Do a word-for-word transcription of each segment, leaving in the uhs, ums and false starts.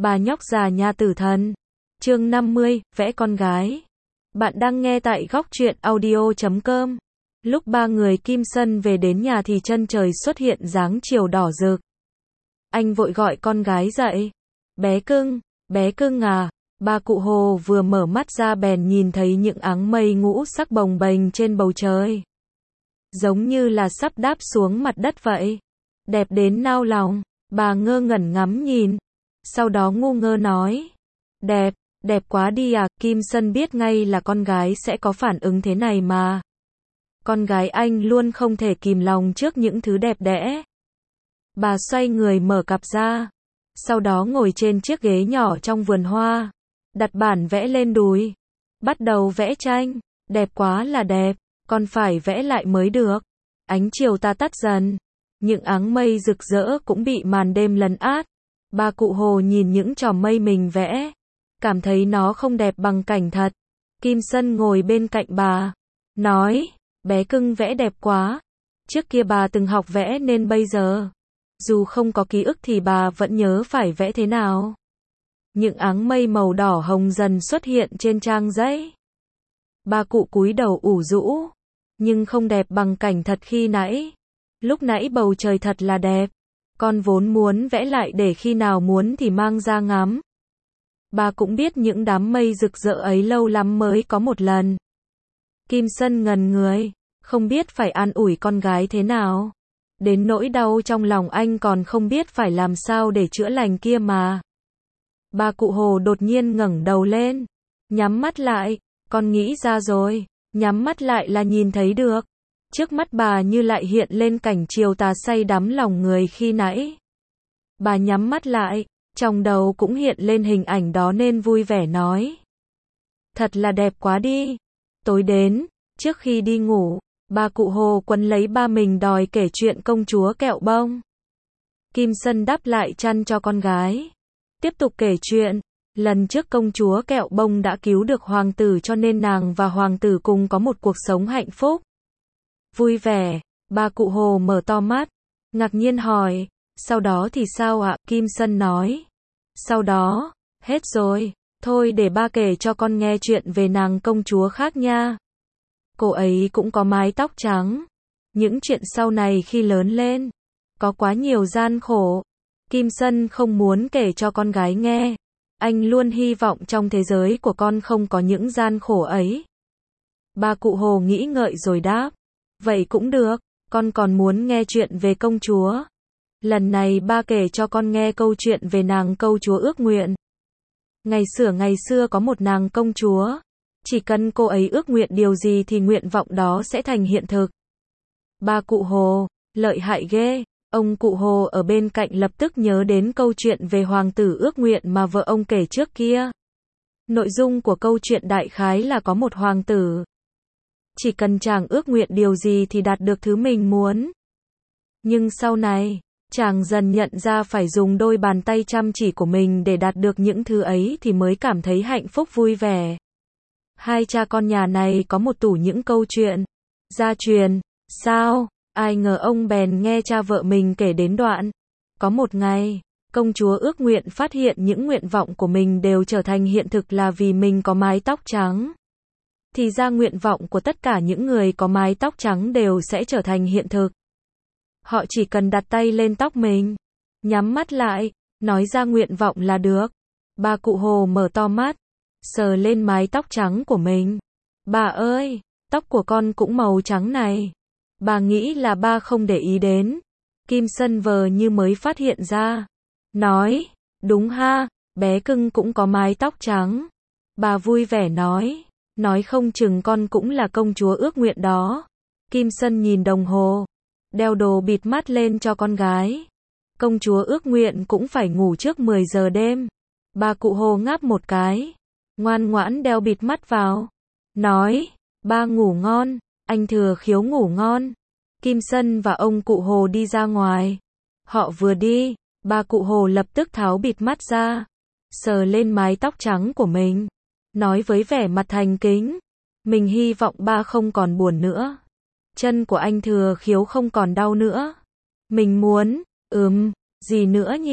Bà nhóc già nhà tử thần. Chương năm mươi, vẽ con gái. Bạn đang nghe tại góc truyện audio chấm com. Lúc ba người Kim Sân về đến nhà thì chân trời xuất hiện dáng chiều đỏ rực. Anh vội gọi con gái dậy. Bé cưng, bé cưng à. Bà cụ Hồ vừa mở mắt ra bèn nhìn thấy những áng mây ngũ sắc bồng bềnh trên bầu trời. Giống như là sắp đáp xuống mặt đất vậy. Đẹp đến nao lòng. Bà ngơ ngẩn ngắm nhìn. Sau đó ngu ngơ nói. Đẹp, đẹp quá đi à. Kim Sân biết ngay là con gái sẽ có phản ứng thế này mà. Con gái anh luôn không thể kìm lòng trước những thứ đẹp đẽ. Bà xoay người mở cặp ra. Sau đó ngồi trên chiếc ghế nhỏ trong vườn hoa. Đặt bản vẽ lên đùi. Bắt đầu vẽ tranh. Đẹp quá là đẹp. Còn phải vẽ lại mới được. Ánh chiều ta tắt dần. Những áng mây rực rỡ cũng bị màn đêm lấn át. Bà cụ Hồ nhìn những chòm mây mình vẽ. Cảm thấy nó không đẹp bằng cảnh thật. Kim Sân ngồi bên cạnh bà. Nói, bé cưng vẽ đẹp quá. Trước kia bà từng học vẽ nên bây giờ. Dù không có ký ức thì bà vẫn nhớ phải vẽ thế nào. Những áng mây màu đỏ hồng dần xuất hiện trên trang giấy. Bà cụ cúi đầu ủ rũ. Nhưng không đẹp bằng cảnh thật khi nãy. Lúc nãy bầu trời thật là đẹp. Con vốn muốn vẽ lại để khi nào muốn thì mang ra ngắm. Bà cũng biết những đám mây rực rỡ ấy lâu lắm mới có một lần. Kim Sân ngần người, không biết phải an ủi con gái thế nào. Đến nỗi đau trong lòng anh còn không biết phải làm sao để chữa lành kia mà. Bà cụ Hồ đột nhiên ngẩng đầu lên. Nhắm mắt lại, con nghĩ ra rồi. Nhắm mắt lại là nhìn thấy được. Trước mắt bà như lại hiện lên cảnh chiều tà say đắm lòng người khi nãy. Bà nhắm mắt lại, trong đầu cũng hiện lên hình ảnh đó nên vui vẻ nói. Thật là đẹp quá đi. Tối đến, trước khi đi ngủ, bà cụ Hồ quấn lấy ba mình đòi kể chuyện công chúa kẹo bông. Kim Sân đắp lại chăn cho con gái. Tiếp tục kể chuyện. Lần trước công chúa kẹo bông đã cứu được hoàng tử cho nên nàng và hoàng tử cùng có một cuộc sống hạnh phúc. Vui vẻ, bà cụ Hồ mở to mắt, ngạc nhiên hỏi, sau đó thì sao ạ? Kim Sân nói. Sau đó, hết rồi, thôi để ba kể cho con nghe chuyện về nàng công chúa khác nha. Cô ấy cũng có mái tóc trắng. Những chuyện sau này khi lớn lên, có quá nhiều gian khổ. Kim Sân không muốn kể cho con gái nghe. Anh luôn hy vọng trong thế giới của con không có những gian khổ ấy. Bà cụ Hồ nghĩ ngợi rồi đáp. Vậy cũng được, con còn muốn nghe chuyện về công chúa. Lần này ba kể cho con nghe câu chuyện về nàng công chúa ước nguyện. Ngày xưa ngày xưa có một nàng công chúa. Chỉ cần cô ấy ước nguyện điều gì thì nguyện vọng đó sẽ thành hiện thực. Bà cụ Hồ, lợi hại ghê. Ông cụ Hồ ở bên cạnh lập tức nhớ đến câu chuyện về hoàng tử ước nguyện mà vợ ông kể trước kia. Nội dung của câu chuyện đại khái là có một hoàng tử. Chỉ cần chàng ước nguyện điều gì thì đạt được thứ mình muốn. Nhưng sau này, chàng dần nhận ra phải dùng đôi bàn tay chăm chỉ của mình để đạt được những thứ ấy thì mới cảm thấy hạnh phúc vui vẻ. Hai cha con nhà này có một tủ những câu chuyện gia truyền. Sao? Ai ngờ ông bèn nghe cha vợ mình kể đến đoạn. Có một ngày, công chúa ước nguyện phát hiện những nguyện vọng của mình đều trở thành hiện thực là vì mình có mái tóc trắng. Thì ra nguyện vọng của tất cả những người có mái tóc trắng đều sẽ trở thành hiện thực. Họ chỉ cần đặt tay lên tóc mình, nhắm mắt lại, nói ra nguyện vọng là được. Bà cụ Hồ mở to mắt, sờ lên mái tóc trắng của mình. Bà ơi, tóc của con cũng màu trắng này. Bà nghĩ là ba không để ý đến. Kim Sân vờ như mới phát hiện ra. Nói, đúng ha, bé cưng cũng có mái tóc trắng. Bà vui vẻ nói. Nói không chừng con cũng là công chúa ước nguyện đó. Kim Sân nhìn đồng hồ. Đeo đồ bịt mắt lên cho con gái. Công chúa ước nguyện cũng phải ngủ trước mười giờ đêm. Bà cụ Hồ ngáp một cái. Ngoan ngoãn đeo bịt mắt vào. Nói, ba ngủ ngon. Anh Thừa Khiếu ngủ ngon. Kim Sân và ông cụ Hồ đi ra ngoài. Họ vừa đi, bà cụ Hồ lập tức tháo bịt mắt ra. Sờ lên mái tóc trắng của mình. Nói với vẻ mặt thành kính. Mình hy vọng ba không còn buồn nữa. Chân của anh Thừa Khiếu không còn đau nữa. Mình muốn, ừm, gì nữa nhỉ?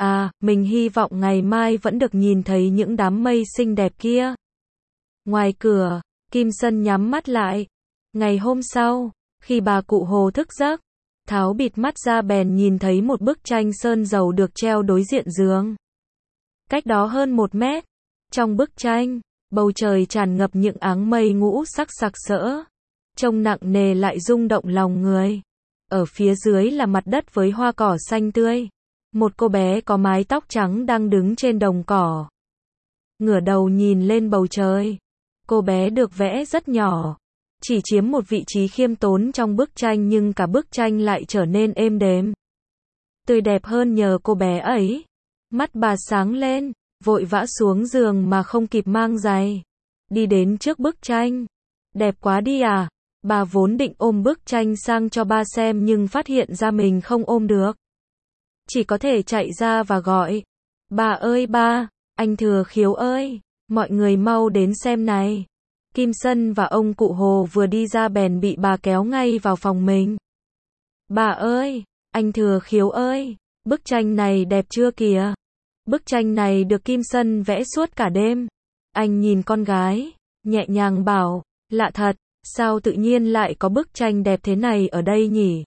À, mình hy vọng ngày mai vẫn được nhìn thấy những đám mây xinh đẹp kia. Ngoài cửa, Kim Sân nhắm mắt lại. Ngày hôm sau, khi bà cụ Hồ thức giấc, tháo bịt mắt ra bèn nhìn thấy một bức tranh sơn dầu được treo đối diện giường. Cách đó hơn một mét, trong bức tranh, bầu trời tràn ngập những áng mây ngũ sắc sặc sỡ, trông nặng nề lại rung động lòng người. Ở phía dưới là mặt đất với hoa cỏ xanh tươi. Một cô bé có mái tóc trắng đang đứng trên đồng cỏ. Ngửa đầu nhìn lên bầu trời. Cô bé được vẽ rất nhỏ, chỉ chiếm một vị trí khiêm tốn trong bức tranh nhưng cả bức tranh lại trở nên êm đềm, tươi đẹp hơn nhờ cô bé ấy. Mắt bà sáng lên, vội vã xuống giường mà không kịp mang giày. Đi đến trước bức tranh. Đẹp quá đi à? Bà vốn định ôm bức tranh sang cho ba xem nhưng phát hiện ra mình không ôm được. Chỉ có thể chạy ra và gọi. Bà ơi ba, anh Thừa Khiếu ơi, mọi người mau đến xem này. Kim Sân và ông cụ Hồ vừa đi ra bèn bị bà kéo ngay vào phòng mình. Bà ơi, anh Thừa Khiếu ơi, bức tranh này đẹp chưa kìa? Bức tranh này được Kim Sân vẽ suốt cả đêm. Anh nhìn con gái, nhẹ nhàng bảo, lạ thật, sao tự nhiên lại có bức tranh đẹp thế này ở đây nhỉ?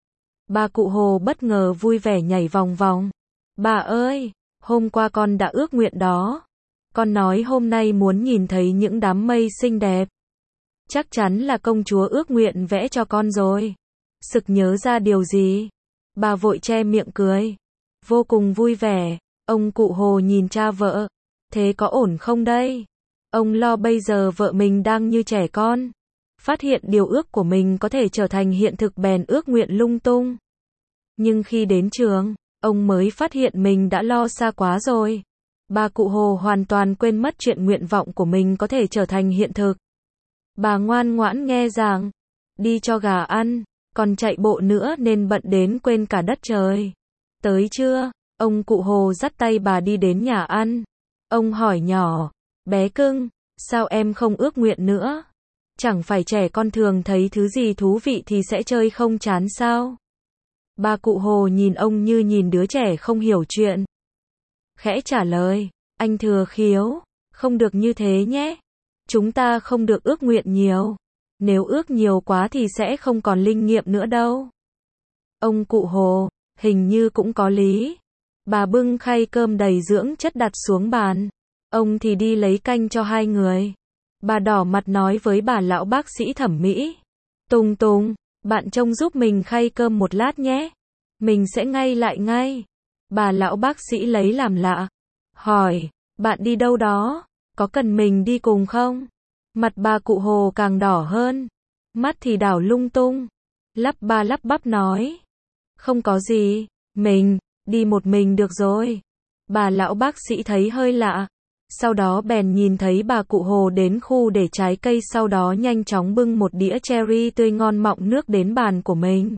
Bà cụ Hồ bất ngờ vui vẻ nhảy vòng vòng. Bà ơi, hôm qua con đã ước nguyện đó. Con nói hôm nay muốn nhìn thấy những đám mây xinh đẹp. Chắc chắn là công chúa ước nguyện vẽ cho con rồi. Sực nhớ ra điều gì? Bà vội che miệng cười. Vô cùng vui vẻ, ông cụ Hồ nhìn cha vợ. Thế có ổn không đây? Ông lo bây giờ vợ mình đang như trẻ con. Phát hiện điều ước của mình có thể trở thành hiện thực bèn ước nguyện lung tung. Nhưng khi đến trường, ông mới phát hiện mình đã lo xa quá rồi. Bà cụ Hồ hoàn toàn quên mất chuyện nguyện vọng của mình có thể trở thành hiện thực. Bà ngoan ngoãn nghe giảng, đi cho gà ăn, còn chạy bộ nữa nên bận đến quên cả đất trời. Tới trưa, ông cụ Hồ dắt tay bà đi đến nhà ăn. Ông hỏi nhỏ, bé cưng, sao em không ước nguyện nữa? Chẳng phải trẻ con thường thấy thứ gì thú vị thì sẽ chơi không chán sao? Bà cụ Hồ nhìn ông như nhìn đứa trẻ không hiểu chuyện. Khẽ trả lời, anh Thừa Khiếu, không được như thế nhé. Chúng ta không được ước nguyện nhiều. Nếu ước nhiều quá thì sẽ không còn linh nghiệm nữa đâu. Ông cụ Hồ, hình như cũng có lý. Bà bưng khay cơm đầy dưỡng chất đặt xuống bàn. Ông thì đi lấy canh cho hai người. Bà đỏ mặt nói với bà lão bác sĩ thẩm mỹ. Tùng Tùng, bạn trông giúp mình khay cơm một lát nhé. Mình sẽ ngay lại ngay. Bà lão bác sĩ lấy làm lạ. Hỏi, bạn đi đâu đó? Có cần mình đi cùng không? Mặt bà cụ Hồ càng đỏ hơn. Mắt thì đảo lung tung. Lắp ba lắp bắp nói. Không có gì, mình, đi một mình được rồi. Bà lão bác sĩ thấy hơi lạ. Sau đó bèn nhìn thấy bà cụ Hồ đến khu để trái cây sau đó nhanh chóng bưng một đĩa cherry tươi ngon mọng nước đến bàn của mình.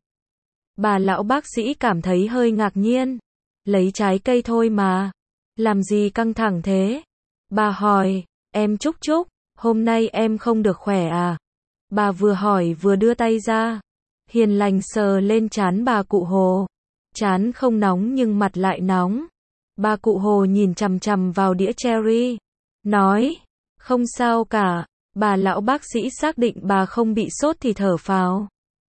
Bà lão bác sĩ cảm thấy hơi ngạc nhiên. Lấy trái cây thôi mà. Làm gì căng thẳng thế? Bà hỏi, em Trúc Trúc, hôm nay em không được khỏe à? Bà vừa hỏi vừa đưa tay ra. Hiền lành sờ lên trán bà cụ Hồ. Trán không nóng nhưng mặt lại nóng. Bà cụ Hồ nhìn chằm chằm vào đĩa cherry. Nói, không sao cả. Bà lão bác sĩ xác định bà không bị sốt thì thở phào.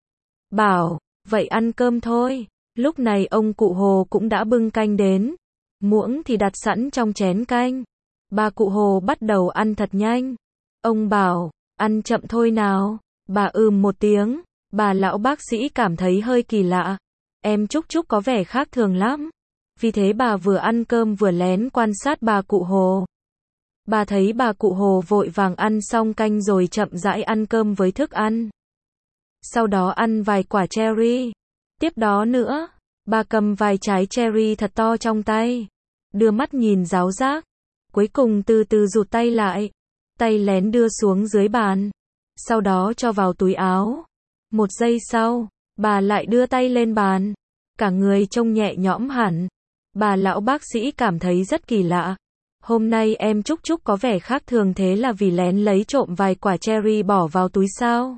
Bảo, vậy ăn cơm thôi. Lúc này ông cụ Hồ cũng đã bưng canh đến. Muỗng thì đặt sẵn trong chén canh. Bà cụ Hồ bắt đầu ăn thật nhanh. Ông bảo, ăn chậm thôi nào. Bà ừm một tiếng. Bà lão bác sĩ cảm thấy hơi kỳ lạ. Em Trúc Trúc có vẻ khác thường lắm. Vì thế bà vừa ăn cơm vừa lén quan sát bà cụ Hồ. Bà thấy bà cụ Hồ vội vàng ăn xong canh rồi chậm rãi ăn cơm với thức ăn. Sau đó ăn vài quả cherry. Tiếp đó nữa, bà cầm vài trái cherry thật to trong tay. Đưa mắt nhìn giáo giác. Cuối cùng từ từ rụt tay lại. Tay lén đưa xuống dưới bàn. Sau đó cho vào túi áo. Một giây sau, bà lại đưa tay lên bàn. Cả người trông nhẹ nhõm hẳn. Bà lão bác sĩ cảm thấy rất kỳ lạ. Hôm nay em Trúc Trúc có vẻ khác thường thế là vì lén lấy trộm vài quả cherry bỏ vào túi sao?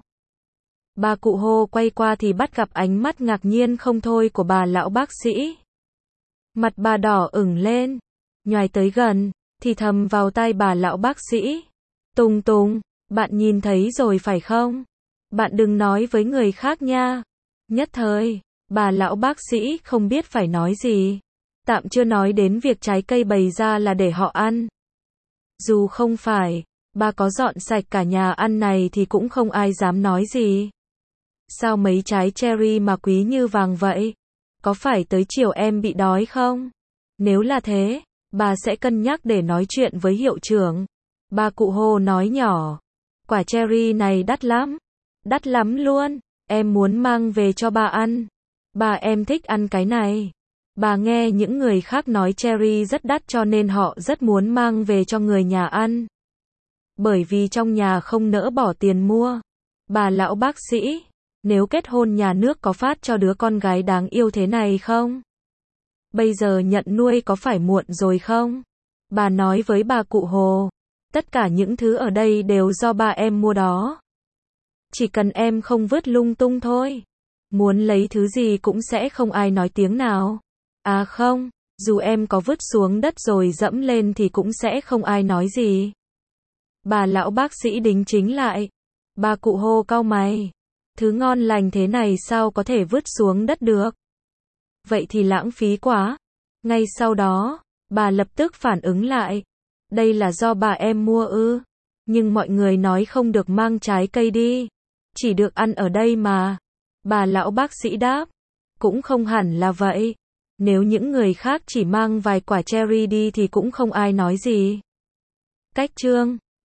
Bà cụ Hồ quay qua thì bắt gặp ánh mắt ngạc nhiên không thôi của bà lão bác sĩ. Mặt bà đỏ ửng lên, nhoài tới gần, thì thầm vào tai bà lão bác sĩ. Tùng Tùng, bạn nhìn thấy rồi phải không? Bạn đừng nói với người khác nha. Nhất thời, bà lão bác sĩ không biết phải nói gì. Tạm chưa nói đến việc trái cây bày ra là để họ ăn. Dù không phải, bà có dọn sạch cả nhà ăn này thì cũng không ai dám nói gì. Sao mấy trái cherry mà quý như vàng vậy? Có phải tới chiều em bị đói không? Nếu là thế, bà sẽ cân nhắc để nói chuyện với hiệu trưởng. Bà cụ Hồ nói nhỏ. Quả cherry này đắt lắm. Đắt lắm luôn. Em muốn mang về cho bà ăn. Bà em thích ăn cái này. Bà nghe những người khác nói cherry rất đắt cho nên họ rất muốn mang về cho người nhà ăn. Bởi vì trong nhà không nỡ bỏ tiền mua. Bà lão bác sĩ, nếu kết hôn nhà nước có phát cho đứa con gái đáng yêu thế này không? Bây giờ nhận nuôi có phải muộn rồi không? Bà nói với bà cụ Hồ, tất cả những thứ ở đây đều do ba em mua đó. Chỉ cần em không vứt lung tung thôi. Muốn lấy thứ gì cũng sẽ không ai nói tiếng nào. À không, dù em có vứt xuống đất rồi dẫm lên thì cũng sẽ không ai nói gì. Bà lão bác sĩ đính chính lại. Bà cụ Hồ cau mày. Thứ ngon lành thế này sao có thể vứt xuống đất được? Vậy thì lãng phí quá. Ngay sau đó, bà lập tức phản ứng lại. Đây là do bà em mua ư? Nhưng mọi người nói không được mang trái cây đi. Chỉ được ăn ở đây mà. Bà lão bác sĩ đáp. Cũng không hẳn là vậy. Nếu những người khác chỉ mang vài quả cherry đi thì cũng không ai nói gì. Cách chương